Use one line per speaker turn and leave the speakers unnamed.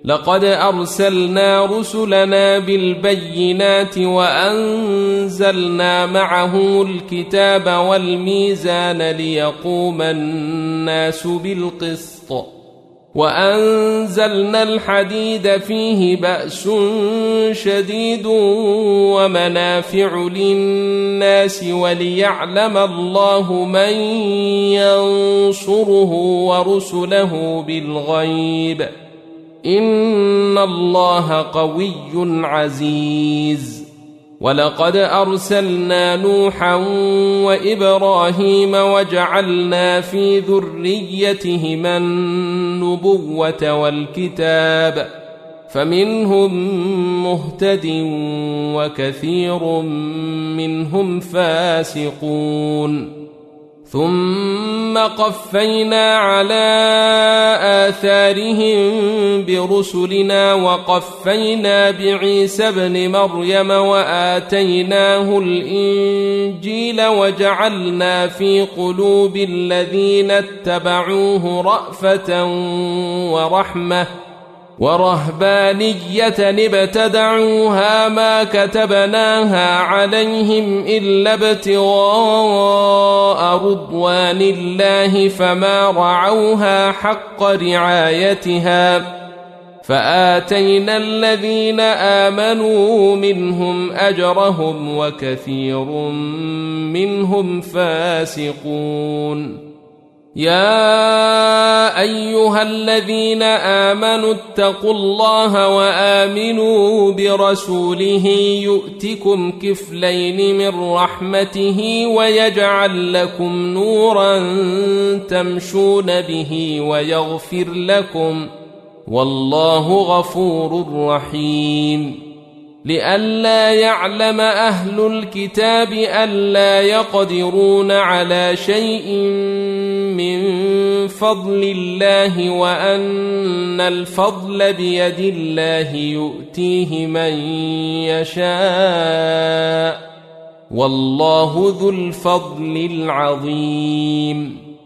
لقد أرسلنا رسلنا بالبينات وأنزلنا معهم الكتاب والميزان ليقوم الناس بالقسط وأنزلنا الحديد فيه بأس شديد ومنافع للناس وليعلم الله من ينصره ورسله بالغيب إن الله قوي عزيز. ولقد أرسلنا نوحا وإبراهيم وجعلنا في ذريتهما النبوة والكتاب فمنهم مهتد وكثير منهم فاسقون. ثم قفينا على آثارهم برسلنا وقفينا بعيسى ابن مريم وآتيناه الإنجيل وجعلنا في قلوب الذين اتبعوه رأفة ورحمة ورهبانية ابتدعوها ما كتبناها عليهم إلا ابتغاء رضوان الله فما رعوها حق رعايتها فآتينا الذين آمنوا منهم أجرهم وكثير منهم فاسقون. يا أيها الذين آمنوا اتقوا الله وآمنوا برسوله يؤتكم كفلين من رحمته ويجعل لكم نورا تمشون به ويغفر لكم والله غفور رحيم. لئلا يعلم أهل الكتاب ألا يقدرون على شيء من فضل الله وأن الفضل بيد الله يؤتيه من يشاء والله ذو الفضل العظيم.